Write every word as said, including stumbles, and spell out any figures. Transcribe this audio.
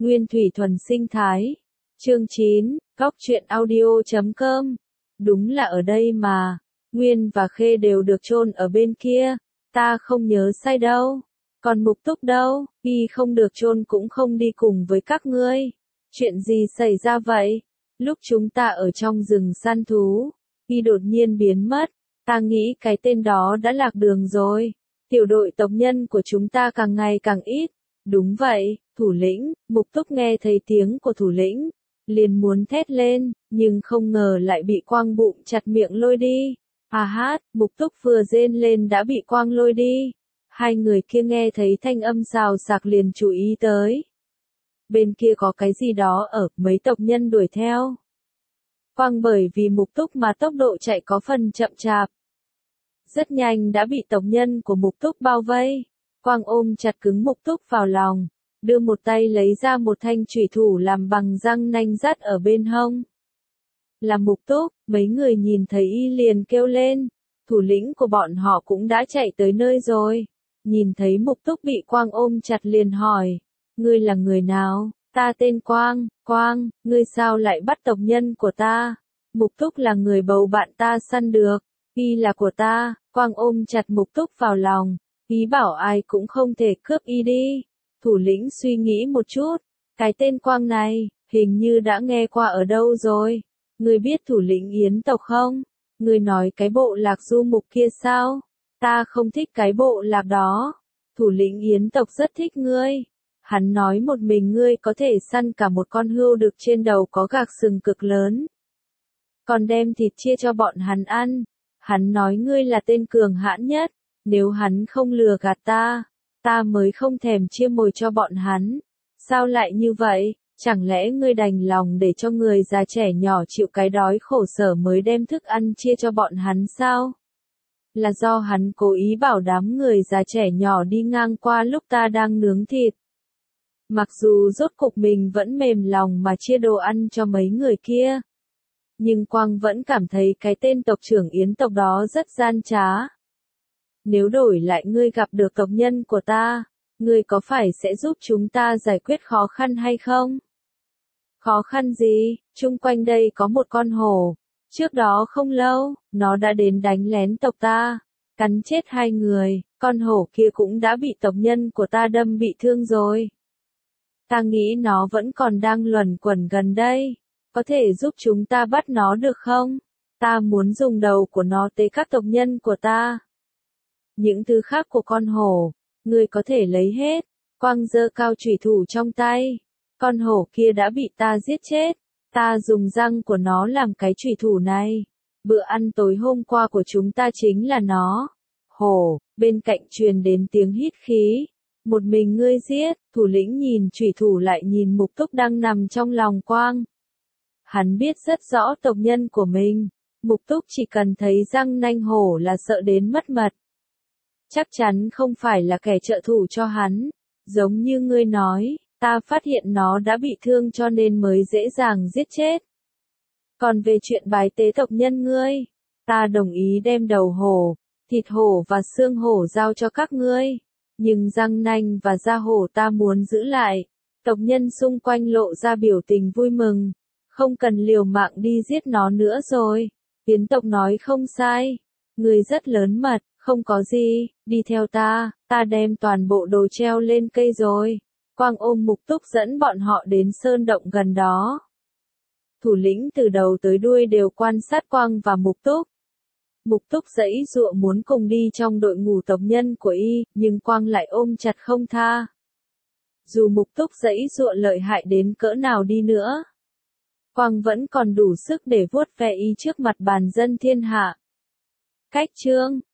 Nguyên thủy thuần sinh thái. Chương chín, Góc truyện audio chấm com. Đúng là ở đây mà, Nguyên và Khê đều được chôn ở bên kia, ta không nhớ sai đâu. Còn Mục Túc đâu, y không được chôn cũng không đi cùng với các ngươi. Chuyện gì xảy ra vậy? Lúc chúng ta ở trong rừng săn thú, y đột nhiên biến mất, ta nghĩ cái tên đó đã lạc đường rồi. Tiểu đội tộc nhân của chúng ta càng ngày càng ít. Đúng vậy, thủ lĩnh. Mục Túc nghe thấy tiếng của thủ lĩnh, liền muốn thét lên, nhưng không ngờ lại bị Quang bụng chặt miệng lôi đi. À hát, Mục Túc vừa rên lên đã bị Quang lôi đi. Hai người kia nghe thấy thanh âm xào xạc liền chú ý tới. Bên kia có cái gì đó ở, mấy tộc nhân đuổi theo. Quang bởi vì Mục Túc mà tốc độ chạy có phần chậm chạp. Rất nhanh đã bị tộc nhân của Mục Túc bao vây. Quang ôm chặt cứng Mục Túc vào lòng, đưa một tay lấy ra một thanh chủy thủ làm bằng răng nanh dắt ở bên hông. Là Mục Túc, mấy người nhìn thấy y liền kêu lên. Thủ lĩnh của bọn họ cũng đã chạy tới nơi rồi. Nhìn thấy Mục Túc bị Quang ôm chặt liền hỏi. Ngươi là người nào? Ta tên Quang. Quang, ngươi sao lại bắt tộc nhân của ta? Mục Túc là người bầu bạn ta săn được. Y là của ta. Quang ôm chặt Mục Túc vào lòng. Ý bảo ai cũng không thể cướp y đi. Thủ lĩnh suy nghĩ một chút. Cái tên Quang này, hình như đã nghe qua ở đâu rồi. Ngươi biết thủ lĩnh Yến tộc không? Ngươi nói cái bộ lạc du mục kia sao? Ta không thích cái bộ lạc đó. Thủ lĩnh Yến tộc rất thích ngươi. Hắn nói một mình ngươi có thể săn cả một con hươu đực trên đầu có gạc sừng cực lớn. Còn đem thịt chia cho bọn hắn ăn. Hắn nói ngươi là tên cường hãn nhất. Nếu hắn không lừa gạt ta, ta mới không thèm chia mồi cho bọn hắn. Sao lại như vậy? Chẳng lẽ ngươi đành lòng để cho người già trẻ nhỏ chịu cái đói khổ sở mới đem thức ăn chia cho bọn hắn sao? Là do hắn cố ý bảo đám người già trẻ nhỏ đi ngang qua lúc ta đang nướng thịt. Mặc dù rốt cục mình vẫn mềm lòng mà chia đồ ăn cho mấy người kia. Nhưng Quang vẫn cảm thấy cái tên tộc trưởng Yến tộc đó rất gian trá. Nếu đổi lại ngươi gặp được tộc nhân của ta, ngươi có phải sẽ giúp chúng ta giải quyết khó khăn hay không? Khó khăn gì? Chung quanh đây có một con hổ. Trước đó không lâu, nó đã đến đánh lén tộc ta, cắn chết hai người, con hổ kia cũng đã bị tộc nhân của ta đâm bị thương rồi. Ta nghĩ nó vẫn còn đang luẩn quẩn gần đây, có thể giúp chúng ta bắt nó được không? Ta muốn dùng đầu của nó tế các tộc nhân của ta. Những thứ khác của con hổ, ngươi có thể lấy hết. Quang giơ cao chủy thủ trong tay. Con hổ kia đã bị ta giết chết. Ta dùng răng của nó làm cái chủy thủ này. Bữa ăn tối hôm qua của chúng ta chính là nó. Hổ, bên cạnh truyền đến tiếng hít khí. Một mình ngươi giết, thủ lĩnh nhìn chủy thủ lại nhìn Mục Túc đang nằm trong lòng Quang. Hắn biết rất rõ tộc nhân của mình. Mục Túc chỉ cần thấy răng nanh hổ là sợ đến mất mật. Chắc chắn không phải là kẻ trợ thủ cho hắn. Giống như ngươi nói, ta phát hiện nó đã bị thương cho nên mới dễ dàng giết chết. Còn về chuyện bài tế tộc nhân ngươi, ta đồng ý đem đầu hổ, thịt hổ và xương hổ giao cho các ngươi. Nhưng răng nanh và da hổ ta muốn giữ lại. Tộc nhân xung quanh lộ ra biểu tình vui mừng. Không cần liều mạng đi giết nó nữa rồi. Yến tộc nói không sai. Ngươi rất lớn mật. Không có gì, đi theo ta, ta đem toàn bộ đồ treo lên cây rồi. Quang ôm Mục Túc dẫn bọn họ đến sơn động gần đó. Thủ lĩnh từ đầu tới đuôi đều quan sát Quang và Mục Túc. Mục Túc giãy giụa muốn cùng đi trong đội ngũ tộc nhân của y, nhưng Quang lại ôm chặt không tha. Dù Mục Túc giãy giụa lợi hại đến cỡ nào đi nữa, Quang vẫn còn đủ sức để vuốt ve y trước mặt bàn dân thiên hạ. Cách chương